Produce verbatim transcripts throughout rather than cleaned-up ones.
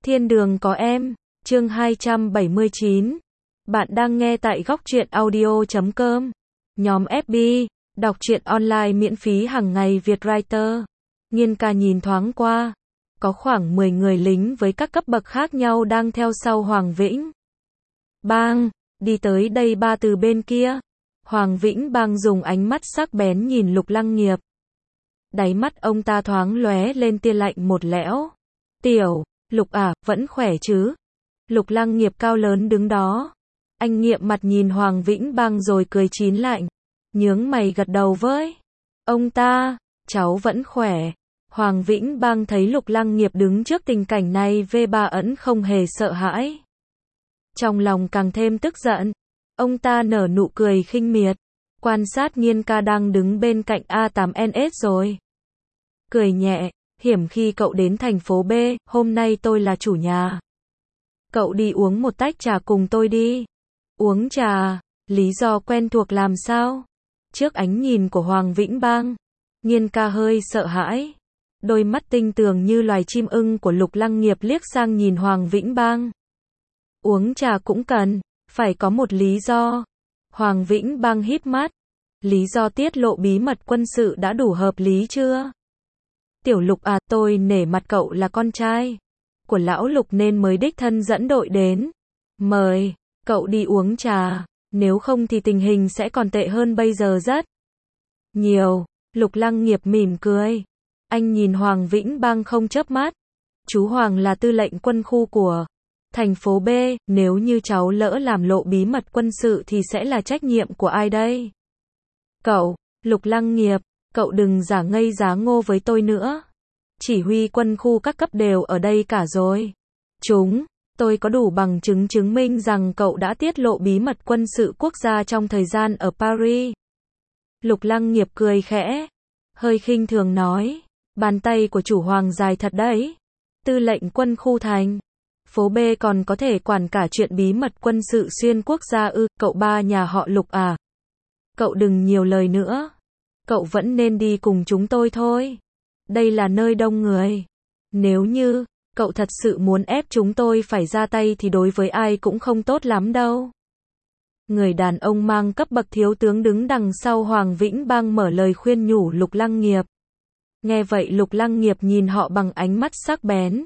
Thiên đường có em, chương hai trăm bảy mươi chín. Bạn đang nghe tại góc truyện audio chấm com. Nhóm ép bê, đọc truyện online miễn phí hàng ngày Việt Writer. Nhiên ca nhìn thoáng qua. Có khoảng mười người lính với các cấp bậc khác nhau đang theo sau Hoàng Vĩnh Bang, đi tới đây ba từ bên kia. Hoàng Vĩnh Bang dùng ánh mắt sắc bén nhìn Lục Lăng Nghiệp. Đáy mắt ông ta thoáng lóe lên tia lạnh một lẽo. Tiểu, Lục à, vẫn khỏe chứ? Lục Lăng Nghiệp cao lớn đứng đó. Anh nghiệm mặt nhìn Hoàng Vĩnh Bang rồi cười chín lạnh. Nhướng mày gật đầu với ông ta, cháu vẫn khỏe. Hoàng Vĩnh Bang thấy Lục Lăng Nghiệp đứng trước tình cảnh này về bà ẩn không hề sợ hãi. Trong lòng càng thêm tức giận. Ông ta nở nụ cười khinh miệt. Quan sát Nhiên ca đang đứng bên cạnh A tám N S rồi. Cười nhẹ, hiểm khi cậu đến thành phố B, hôm nay tôi là chủ nhà. Cậu đi uống một tách trà cùng tôi đi. Uống trà, lý do quen thuộc làm sao? Trước ánh nhìn của Hoàng Vĩnh Bang, Nhiên ca hơi sợ hãi. Đôi mắt tinh tường như loài chim ưng của Lục Lăng Nghiệp liếc sang nhìn Hoàng Vĩnh Bang. Uống trà cũng cần, phải có một lý do. Hoàng Vĩnh Bang híp mắt. Lý do tiết lộ bí mật quân sự đã đủ hợp lý chưa? Tiểu Lục à, tôi nể mặt cậu là con trai của lão Lục nên mới đích thân dẫn đội đến. Mời cậu đi uống trà, nếu không thì tình hình sẽ còn tệ hơn bây giờ rất nhiều. Lục Lăng Nghiệp mỉm cười. Anh nhìn Hoàng Vĩnh Bang không chớp mắt. Chú Hoàng là tư lệnh quân khu của thành phố B, nếu như cháu lỡ làm lộ bí mật quân sự thì sẽ là trách nhiệm của ai đây? Cậu, Lục Lăng Nghiệp, cậu đừng giả ngây giá ngô với tôi nữa. Chỉ huy quân khu các cấp đều ở đây cả rồi. Chúng, tôi có đủ bằng chứng chứng minh rằng cậu đã tiết lộ bí mật quân sự quốc gia trong thời gian ở Paris. Lục Lăng Nghiệp cười khẽ, hơi khinh thường nói, bàn tay của chủ Hoàng dài thật đấy. Tư lệnh quân khu thành phố B còn có thể quản cả chuyện bí mật quân sự xuyên quốc gia ư? Cậu ba nhà họ Lục à? Cậu đừng nhiều lời nữa. Cậu vẫn nên đi cùng chúng tôi thôi. Đây là nơi đông người. Nếu như cậu thật sự muốn ép chúng tôi phải ra tay thì đối với ai cũng không tốt lắm đâu. Người đàn ông mang cấp bậc thiếu tướng đứng đằng sau Hoàng Vĩnh Bang mở lời khuyên nhủ Lục Lăng Nghiệp. Nghe vậy Lục Lăng Nghiệp nhìn họ bằng ánh mắt sắc bén.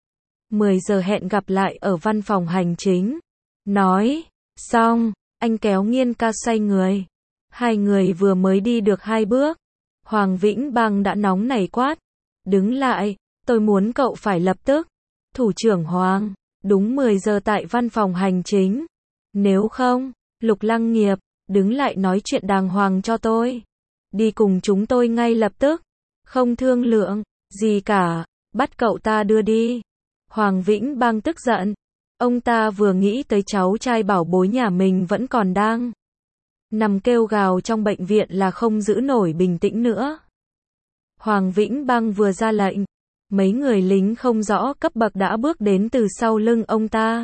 mười giờ hẹn gặp lại ở văn phòng hành chính. Nói xong, anh kéo Nhiên ca xoay người. Hai người vừa mới đi được hai bước, Hoàng Vĩnh Bang đã nóng nảy quát. Đứng lại, tôi muốn cậu phải lập tức. Thủ trưởng Hoàng, đúng mười giờ tại văn phòng hành chính. Nếu không, Lục Lăng Nghiệp, đứng lại nói chuyện đàng hoàng cho tôi. Đi cùng chúng tôi ngay lập tức. Không thương lượng gì cả, bắt cậu ta đưa đi. Hoàng Vĩnh Bang tức giận. Ông ta vừa nghĩ tới cháu trai bảo bối nhà mình vẫn còn đang nằm kêu gào trong bệnh viện là không giữ nổi bình tĩnh nữa. Hoàng Vĩnh Bang vừa ra lệnh, mấy người lính không rõ cấp bậc đã bước đến từ sau lưng ông ta.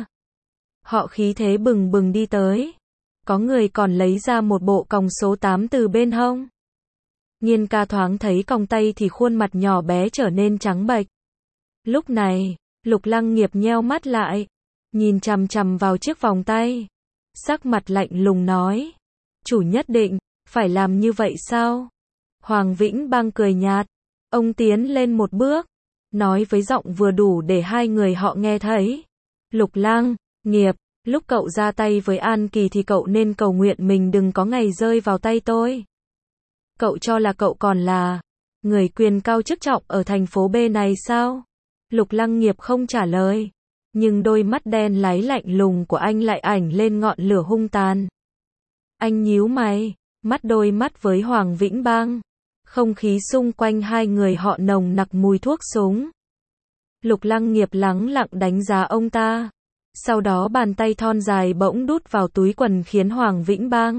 Họ khí thế bừng bừng đi tới. Có người còn lấy ra một bộ còng số tám từ bên hông. Nhiên ca thoáng thấy còng tay thì khuôn mặt nhỏ bé trở nên trắng bệch. Lúc này, Lục Lăng Nghiệp nheo mắt lại, nhìn chằm chằm vào chiếc vòng tay. Sắc mặt lạnh lùng nói. Chủ nhất định phải làm như vậy sao? Hoàng Vĩnh Bang cười nhạt. Ông tiến lên một bước, nói với giọng vừa đủ để hai người họ nghe thấy. Lục Lăng Nghiệp, lúc cậu ra tay với An Kỳ thì cậu nên cầu nguyện mình đừng có ngày rơi vào tay tôi. Cậu cho là cậu còn là người quyền cao chức trọng ở thành phố B này sao? Lục Lăng Nghiệp không trả lời, nhưng đôi mắt đen láy lạnh lùng của anh lại ảnh lên ngọn lửa hung tàn. Anh nhíu mày, mắt đôi mắt với Hoàng Vĩnh Bang. Không khí xung quanh hai người họ nồng nặc mùi thuốc súng. Lục Lăng Nghiệp lắng lặng đánh giá ông ta. Sau đó bàn tay thon dài bỗng đút vào túi quần khiến Hoàng Vĩnh Bang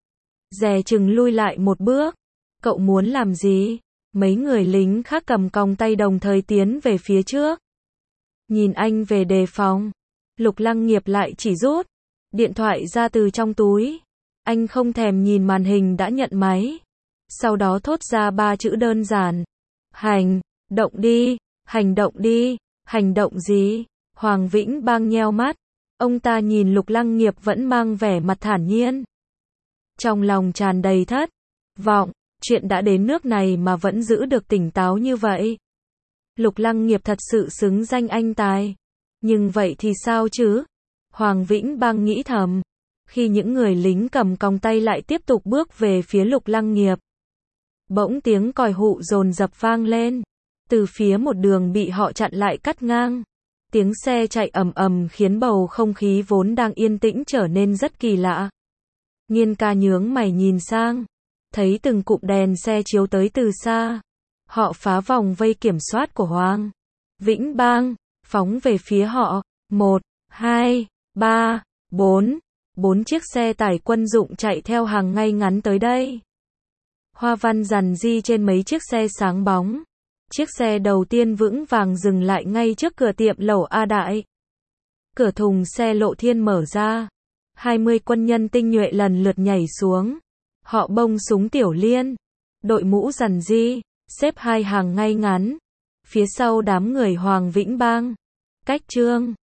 dè chừng lui lại một bước. Cậu muốn làm gì? Mấy người lính khác cầm còng tay đồng thời tiến về phía trước. Nhìn anh về đề phòng, Lục Lăng Nghiệp lại chỉ rút điện thoại ra từ trong túi. Anh không thèm nhìn màn hình đã nhận máy. Sau đó thốt ra ba chữ đơn giản. Hành động đi, hành động đi, hành động gì? Hoàng Vĩnh Bang nheo mắt, ông ta nhìn Lục Lăng Nghiệp vẫn mang vẻ mặt thản nhiên. Trong lòng tràn đầy thất vọng, chuyện đã đến nước này mà vẫn giữ được tỉnh táo như vậy. Lục Lăng Nghiệp thật sự xứng danh anh tài. Nhưng vậy thì sao chứ? Hoàng Vĩnh Bang nghĩ thầm. Khi những người lính cầm còng tay lại tiếp tục bước về phía Lục Lăng Nghiệp. Bỗng tiếng còi hụ dồn dập vang lên. Từ phía một đường bị họ chặn lại cắt ngang. Tiếng xe chạy ầm ầm khiến bầu không khí vốn đang yên tĩnh trở nên rất kỳ lạ. Nghiên ca nhướng mày nhìn sang. Thấy từng cụm đèn xe chiếu tới từ xa. Họ phá vòng vây kiểm soát của Hoàng Vĩnh Bang, phóng về phía họ. Một, hai, ba, bốn. Bốn chiếc xe tải quân dụng chạy theo hàng ngay ngắn tới đây. Hoa văn rằn ri trên mấy chiếc xe sáng bóng. Chiếc xe đầu tiên vững vàng dừng lại ngay trước cửa tiệm lẩu A Đại. Cửa thùng xe Lộ Thiên mở ra. hai mươi quân nhân tinh nhuệ lần lượt nhảy xuống. Họ bông súng tiểu liên. Đội mũ rằn ri, xếp hai hàng ngay ngắn. Phía sau đám người Hoàng Vĩnh Bang. Cách Trương